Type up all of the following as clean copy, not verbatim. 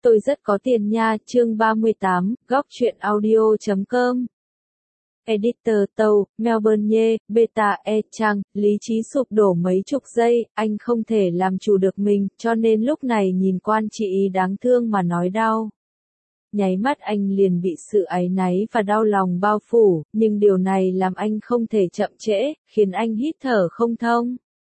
Tôi rất có tiền nha, chương 38, góc truyện audio.com. Editor Tâu, Melbourne Ye, Beta E Trang, lý trí sụp đổ mấy chục giây, anh không thể làm chủ được mình, cho nên lúc này nhìn Quan Trị Ý đáng thương mà nói đau. Nháy mắt anh liền bị sự áy náy và đau lòng bao phủ, nhưng điều này làm anh không thể chậm trễ, khiến anh hít thở không thông.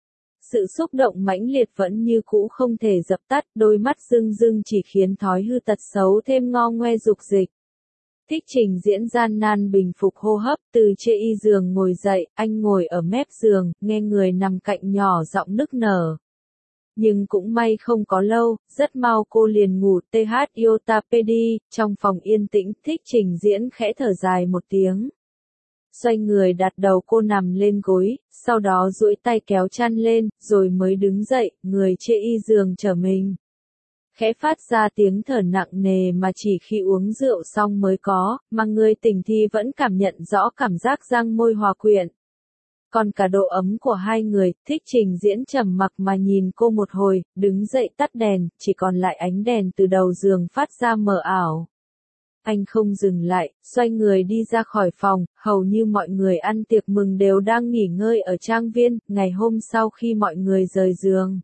Sự xúc động mãnh liệt vẫn như cũ không thể dập tắt, đôi mắt rưng rưng chỉ khiến thói hư tật xấu thêm ngo ngoe dục dịch. Thích Trình Diễn gian nan bình phục hô hấp, từ trên giường ngồi dậy, anh ngồi ở mép giường, nghe người nằm cạnh nhỏ giọng nức nở. Nhưng cũng may không có lâu, rất mau cô liền ngủ. TH Iotapedi, trong phòng yên tĩnh, Thích Trình Diễn khẽ thở dài một tiếng. Xoay người đặt đầu cô nằm lên gối, sau đó duỗi tay kéo chăn lên, rồi mới đứng dậy, người trên giường trở mình. Khẽ phát ra tiếng thở nặng nề mà chỉ khi uống rượu xong mới có, mà người tỉnh thì vẫn cảm nhận rõ cảm giác răng môi hòa quyện. Còn cả độ ấm của hai người, Thích Trình Diễn trầm mặc mà nhìn cô một hồi, đứng dậy tắt đèn, chỉ còn lại ánh đèn từ đầu giường phát ra mờ ảo. Anh không dừng lại, xoay người đi ra khỏi phòng, hầu như mọi người ăn tiệc mừng đều đang nghỉ ngơi ở trang viên, ngày hôm sau khi mọi người rời giường.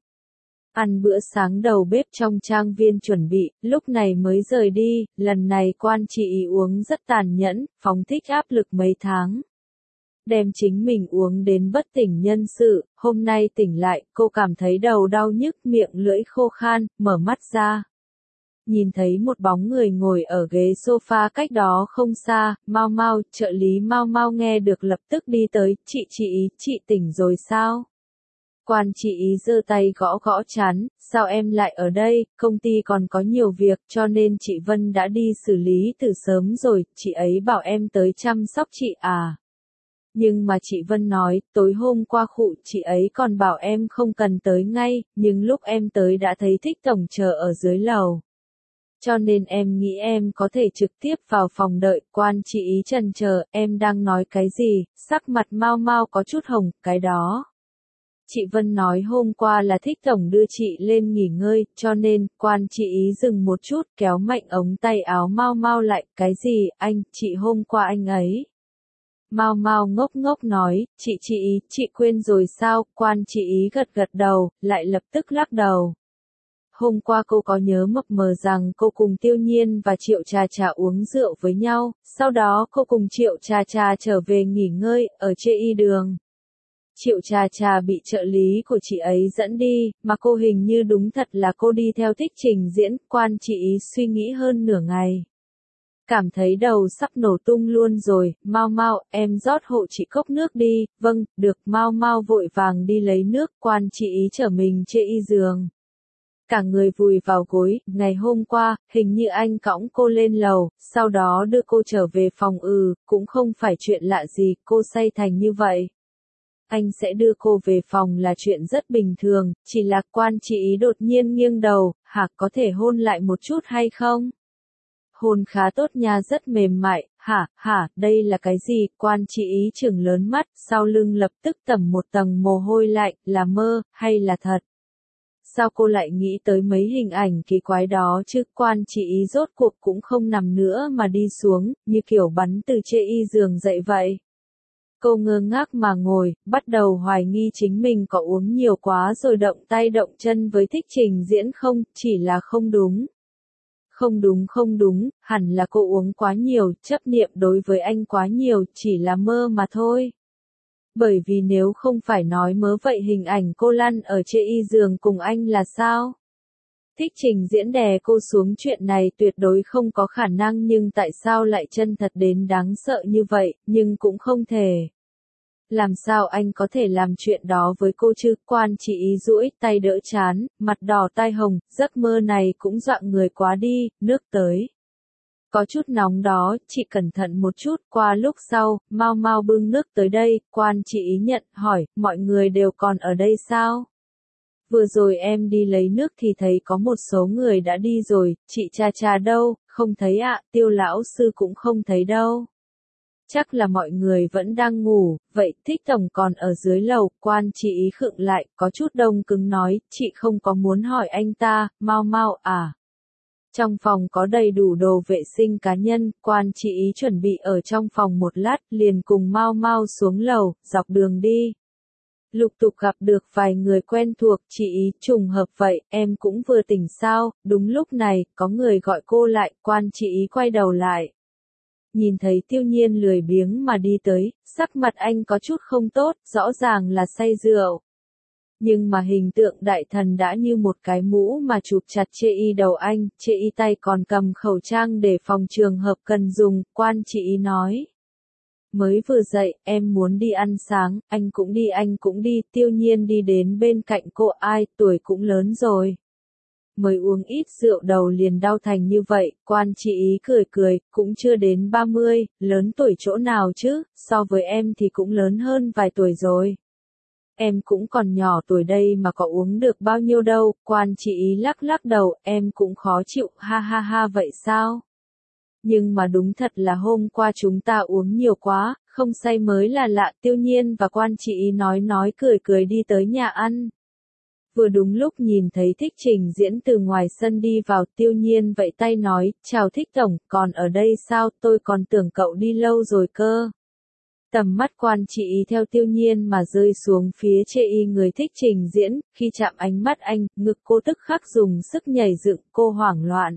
Ăn bữa sáng đầu bếp trong trang viên chuẩn bị, lúc này mới rời đi, lần này Quan Trị Ý uống rất tàn nhẫn, phóng thích áp lực mấy tháng. Đem chính mình uống đến bất tỉnh nhân sự, hôm nay tỉnh lại, cô cảm thấy đầu đau nhức, miệng lưỡi khô khan, mở mắt ra. Nhìn thấy một bóng người ngồi ở ghế sofa cách đó không xa, Mau Mau, trợ lý Mau Mau nghe được lập tức đi tới, chị Ý, chị tỉnh rồi sao? Quan Trị Ý giơ tay gõ gõ trán, sao em lại ở đây, công ty còn có nhiều việc cho nên chị Vân đã đi xử lý từ sớm rồi, chị ấy bảo em tới chăm sóc chị à. Nhưng mà chị Vân nói, tối hôm qua chị ấy còn bảo em không cần tới ngay, nhưng lúc em tới đã thấy Thích Tổng chờ ở dưới lầu. Cho nên em nghĩ em có thể trực tiếp vào phòng đợi. Quan Trị Ý chần chờ, em đang nói cái gì, sắc mặt Mau Mau có chút hồng, cái đó. Chị Vân nói hôm qua là Thích Tổng đưa chị lên nghỉ ngơi, cho nên, Quan Trị Ý dừng một chút, kéo mạnh ống tay áo Mau Mau lại, cái gì, chị hôm qua anh ấy. Mau Mau ngốc ngốc nói, chị Ý, chị quên rồi sao, Quan Trị Ý gật gật đầu, lại lập tức lắc đầu. Hôm qua cô có nhớ mập mờ rằng cô cùng Tiêu Nhiên và Triệu Trà Trà uống rượu với nhau, sau đó cô cùng Triệu Trà Trà trở về nghỉ ngơi, ở trên đường. Triệu Trà Trà bị trợ lý của chị ấy dẫn đi, mà cô hình như đúng thật là cô đi theo Thích Trình Diễn. Quan Trị Ý suy nghĩ hơn nửa ngày. Cảm thấy đầu sắp nổ tung luôn rồi, Mau Mau, em rót hộ chị cốc nước đi, vâng, được. Mau Mau vội vàng đi lấy nước. Quan Trị Ý trở mình trên giường. Cả người vùi vào gối, ngày hôm qua, hình như anh cõng cô lên lầu, sau đó đưa cô trở về phòng. Cũng không phải chuyện lạ gì, cô say thành như vậy. Anh sẽ đưa cô về phòng là chuyện rất bình thường, chỉ là Quan Trị Ý đột nhiên nghiêng đầu, có thể hôn lại một chút hay không? Hôn khá tốt nha, rất mềm mại. Đây là cái gì? Quan Trị Ý trừng lớn mắt, sau lưng lập tức tẩm một tầng mồ hôi lạnh, là mơ, hay là thật? Sao cô lại nghĩ tới mấy hình ảnh kỳ quái đó chứ? Quan Trị Ý rốt cuộc cũng không nằm nữa mà đi xuống, như kiểu bắn từ trên giường dậy vậy. Cô ngơ ngác mà ngồi, bắt đầu hoài nghi chính mình có uống nhiều quá rồi động tay động chân với Thích Trình Diễn không, chỉ là không đúng. Không đúng, hẳn là cô uống quá nhiều, chấp niệm đối với anh quá nhiều, chỉ là mơ mà thôi. Bởi vì nếu không phải nói mớ vậy hình ảnh cô lăn ở trên giường cùng anh là sao? Thích Trình Diễn đè cô xuống, chuyện này tuyệt đối không có khả năng, nhưng tại sao lại chân thật đến đáng sợ như vậy, nhưng cũng không thể. Làm sao anh có thể làm chuyện đó với cô chứ? Quan Trị Ý duỗi tay đỡ trán, mặt đỏ tai hồng, giấc mơ này cũng dọa người quá đi, nước tới. Có chút nóng đó, chị cẩn thận một chút. Qua lúc sau, Mau Mau bưng nước tới đây, Quan Trị Ý nhận, hỏi, mọi người đều còn ở đây sao? Vừa rồi em đi lấy nước thì thấy có một số người đã đi rồi, chị Trà Trà đâu, không thấy ạ, Tiêu lão sư cũng không thấy đâu. Chắc là mọi người vẫn đang ngủ, vậy Thích Tổng còn ở dưới lầu. Quan Trị Ý khựng lại, có chút đông cứng nói, chị không có muốn hỏi anh ta. Mau Mau à? Trong phòng có đầy đủ đồ vệ sinh cá nhân, Quan chị ý chuẩn bị ở trong phòng một lát, liền cùng Mao Mao xuống lầu, dọc đường đi. Lục tục gặp được vài người quen thuộc, chị ý, trùng hợp vậy, em cũng vừa tỉnh sao, đúng lúc này, có người gọi cô lại, Quan chị ý quay đầu lại. Nhìn thấy Tiêu Nhiên lười biếng mà đi tới, sắc mặt anh có chút không tốt, rõ ràng là say rượu. Nhưng mà hình tượng đại thần đã như một cái mũ mà chụp chặt chê y đầu anh, chê y tay còn cầm khẩu trang để phòng trường hợp cần dùng, Quan chị ý nói. Mới vừa dậy, em muốn đi ăn sáng, anh cũng đi, Tiêu Nhiên đi đến bên cạnh cô, ai, tuổi cũng lớn rồi. Mới uống ít rượu đầu liền đau thành như vậy, Quan chị ý cười cười, cũng chưa đến 30, lớn tuổi chỗ nào chứ, so với em thì cũng lớn hơn vài tuổi rồi. Em cũng còn nhỏ tuổi đây mà có uống được bao nhiêu đâu, Quan chị ý lắc lắc đầu, em cũng khó chịu, ha ha ha vậy sao? Nhưng mà đúng thật là hôm qua chúng ta uống nhiều quá, không say mới là lạ, Tiêu Nhiên và Quan chị ý nói cười cười đi tới nhà ăn. Vừa đúng lúc nhìn thấy Thích Trình Diễn từ ngoài sân đi vào, Tiêu Nhiên vẫy tay nói, chào Thích Tổng, còn ở đây sao, tôi còn tưởng cậu đi lâu rồi cơ. Tầm mắt Quan chị ý theo Tiêu Nhiên mà rơi xuống phía chê y người Thích Trình Diễn, khi chạm ánh mắt anh, ngực cô tức khắc dùng sức nhảy dựng, cô hoảng loạn.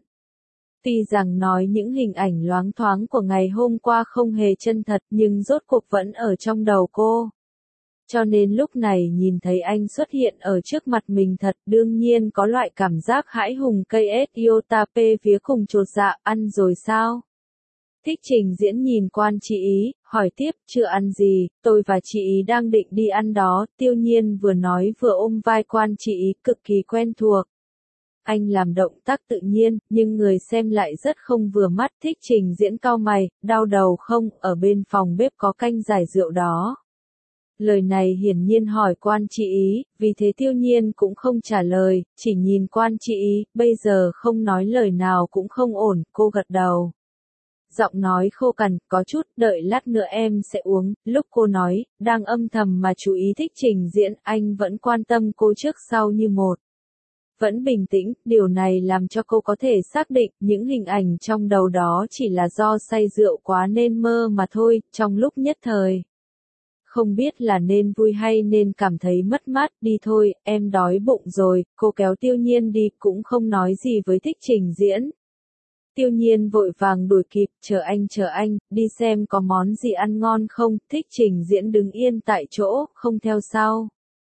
Tuy rằng nói những hình ảnh loáng thoáng của ngày hôm qua không hề chân thật nhưng rốt cuộc vẫn ở trong đầu cô. Cho nên lúc này nhìn thấy anh xuất hiện ở trước mặt mình thật đương nhiên có loại cảm giác hãi hùng cây ết iota p phía cùng chột dạ, ăn rồi sao? Thích Trình Diễn nhìn Quan chị ý, hỏi tiếp, chưa ăn gì, tôi và chị ý đang định đi ăn đó, Tiêu Nhiên vừa nói vừa ôm vai Quan chị ý cực kỳ quen thuộc. Anh làm động tác tự nhiên, nhưng người xem lại rất không vừa mắt, Thích Trình Diễn cau mày, đau đầu không, ở bên phòng bếp có canh giải rượu đó. Lời này hiển nhiên hỏi Quan chị ý, vì thế Tiêu Nhiên cũng không trả lời, chỉ nhìn Quan chị ý, bây giờ không nói lời nào cũng không ổn, cô gật đầu. Giọng nói khô cằn, có chút, đợi lát nữa em sẽ uống, lúc cô nói, đang âm thầm mà chú ý Thích Trình Diễn, anh vẫn quan tâm cô trước sau như một. Vẫn bình tĩnh, điều này làm cho cô có thể xác định những hình ảnh trong đầu đó chỉ là do say rượu quá nên mơ mà thôi, trong lúc nhất thời. Không biết là nên vui hay nên cảm thấy mất mát, đi thôi, em đói bụng rồi, cô kéo Tiêu Nhiên đi, cũng không nói gì với Thích Trình Diễn. Tiêu Nhiên vội vàng đuổi kịp, chờ anh, đi xem có món gì ăn ngon không, Thích Trình Diễn đứng yên tại chỗ, không theo sau.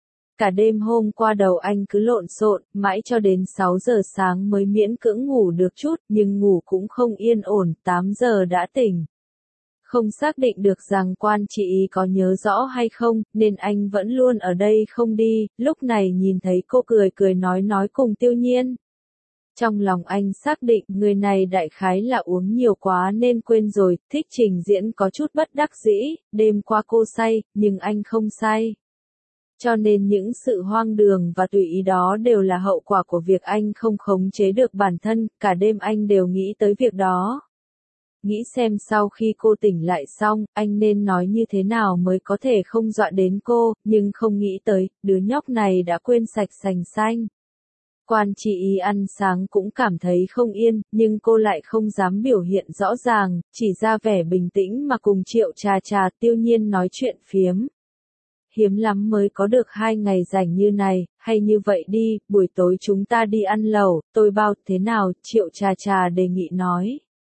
Cả đêm hôm qua đầu anh cứ lộn xộn, mãi cho đến 6 giờ sáng mới miễn cưỡng ngủ được chút, nhưng ngủ cũng không yên ổn, 8 giờ đã tỉnh. Không xác định được rằng Quan chị ý có nhớ rõ hay không, nên anh vẫn luôn ở đây không đi, lúc này nhìn thấy cô cười cười nói cùng Tiêu Nhiên. Trong lòng anh xác định người này đại khái là uống nhiều quá nên quên rồi, Thích Trình Diễn có chút bất đắc dĩ, đêm qua cô say, nhưng anh không say. Cho nên những sự hoang đường và tùy ý đó đều là hậu quả của việc anh không khống chế được bản thân, cả đêm anh đều nghĩ tới việc đó. Nghĩ xem sau khi cô tỉnh lại xong, anh nên nói như thế nào mới có thể không dọa đến cô, nhưng không nghĩ tới, đứa nhóc này đã quên sạch sành xanh. Quan chị ý ăn sáng cũng cảm thấy không yên, nhưng cô lại không dám biểu hiện rõ ràng, chỉ ra vẻ bình tĩnh mà cùng Triệu Trà Tiêu Nhiên nói chuyện phiếm. Hiếm lắm mới có được 2 ngày rảnh như này, hay như vậy đi, buổi tối chúng ta đi ăn lẩu, tôi bao, thế nào, Triệu Trà đề nghị nói.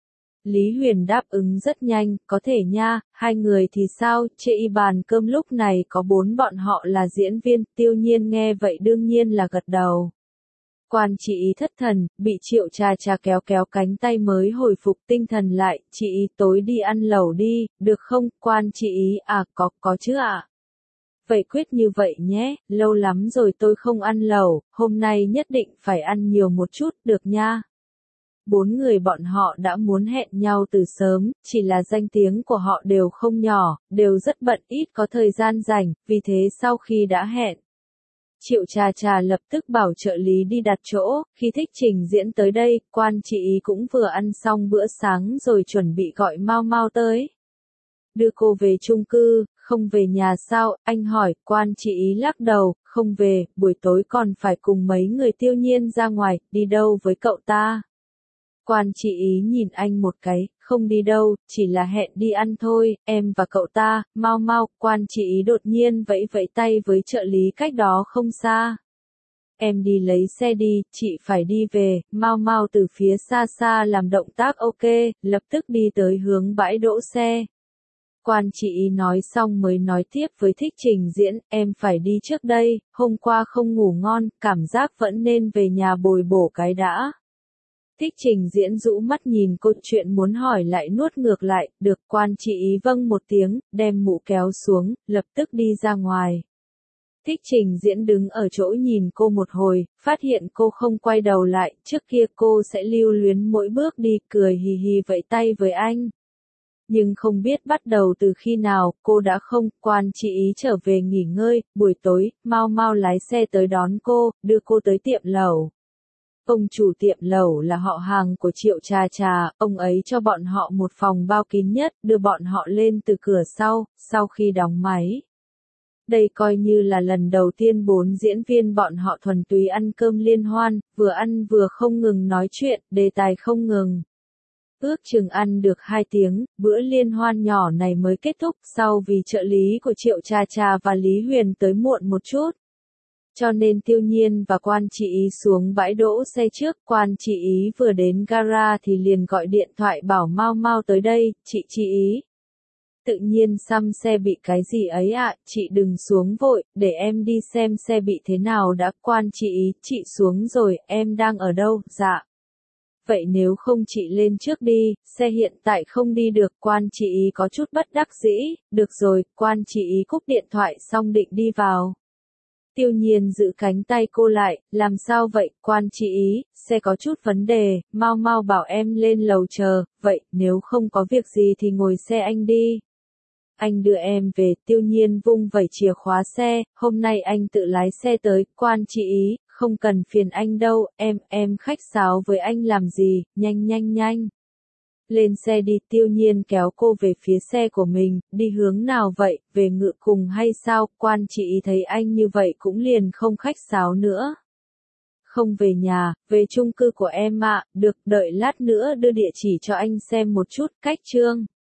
Lý Huyền đáp ứng rất nhanh, có thể nha, 2 người thì sao, chê y bàn cơm lúc này có 4 bọn họ là diễn viên, Tiêu Nhiên nghe vậy đương nhiên là gật đầu. Quan chị ý thất thần, bị Triệu Trà kéo cánh tay mới hồi phục tinh thần lại, chị ý tối đi ăn lẩu đi, được không, Quan chị ý, có chứ ạ. Vậy quyết như vậy nhé, lâu lắm rồi tôi không ăn lẩu, hôm nay nhất định phải ăn nhiều một chút, được nha. 4 người bọn họ đã muốn hẹn nhau từ sớm, chỉ là danh tiếng của họ đều không nhỏ, đều rất bận ít có thời gian rảnh, vì thế sau khi đã hẹn. Triệu Trà lập tức bảo trợ lý đi đặt chỗ, khi Thích Trình Diễn tới đây, Quan chị ý cũng vừa ăn xong bữa sáng rồi chuẩn bị gọi Mao Mao tới. Đưa cô về chung cư, không về nhà sao, anh hỏi, Quan chị ý lắc đầu, không về, buổi tối còn phải cùng mấy người Tiêu Nhiên ra ngoài, đi đâu với cậu ta. Quan trị ý nhìn anh một cái, không đi đâu, chỉ là hẹn đi ăn thôi, em và cậu ta, mau mau, quan trị ý đột nhiên vẫy vẫy tay với trợ lý cách đó không xa. Em đi lấy xe đi, chị phải đi về, mau mau từ phía xa xa làm động tác ok, lập tức đi tới hướng bãi đỗ xe. Quan trị ý nói xong mới nói tiếp với Thích Trình Diễn, em phải đi trước đây, hôm qua không ngủ ngon, cảm giác vẫn nên về nhà bồi bổ cái đã. Thích Trình Diễn rũ mắt nhìn cô, chuyện muốn hỏi lại nuốt ngược lại, được. Quan trị ý vâng một tiếng, đem mũ kéo xuống, lập tức đi ra ngoài. Thích Trình Diễn đứng ở chỗ nhìn cô một hồi, phát hiện cô không quay đầu lại, trước kia cô sẽ lưu luyến mỗi bước đi, cười hì hì vẫy tay với anh. Nhưng không biết bắt đầu từ khi nào, cô đã không. Quan trị ý trở về nghỉ ngơi, buổi tối, mau mau lái xe tới đón cô, đưa cô tới tiệm lẩu. Ông chủ tiệm lẩu là họ hàng của Triệu Trà Trà, ông ấy cho bọn họ một phòng bao kín nhất, đưa bọn họ lên từ cửa sau khi đóng máy. Đây coi như là lần đầu tiên 4 diễn viên bọn họ thuần túy ăn cơm liên hoan, vừa ăn vừa không ngừng nói chuyện, đề tài không ngừng. Ước chừng ăn được 2 tiếng, bữa liên hoan nhỏ này mới kết thúc, sau vì trợ lý của Triệu Trà Trà và Lý Huyền tới muộn một chút. Cho nên Tiêu Nhiên và Quan trị ý xuống bãi đỗ xe trước, Quan trị ý vừa đến gara thì liền gọi điện thoại bảo mau mau tới đây, chị ý. Tự nhiên xăm xe bị cái gì ấy ạ, chị đừng xuống vội, để em đi xem xe bị thế nào đã. Quan trị ý, chị xuống rồi, em đang ở đâu, dạ. Vậy nếu không chị lên trước đi, xe hiện tại không đi được. Quan trị ý có chút bất đắc dĩ, được rồi. Quan trị ý cúp điện thoại xong định đi vào. Tiêu Nhiên giữ cánh tay cô lại, làm sao vậy, Quan trị ý, xe có chút vấn đề, mau mau bảo em lên lầu chờ, vậy, nếu không có việc gì thì ngồi xe anh đi. Anh đưa em về. Tiêu Nhiên vung vẩy chìa khóa xe, hôm nay anh tự lái xe tới. Quan trị ý, không cần phiền anh đâu, em khách sáo với anh làm gì, nhanh. Lên xe đi. Tiêu Nhiên kéo cô về phía xe của mình, đi hướng nào vậy, về ngựa cùng hay sao? Quan trị ý thấy anh như vậy cũng liền không khách sáo nữa. Không về nhà, về chung cư của em ạ, được, đợi lát nữa đưa địa chỉ cho anh xem một chút, cách Trương.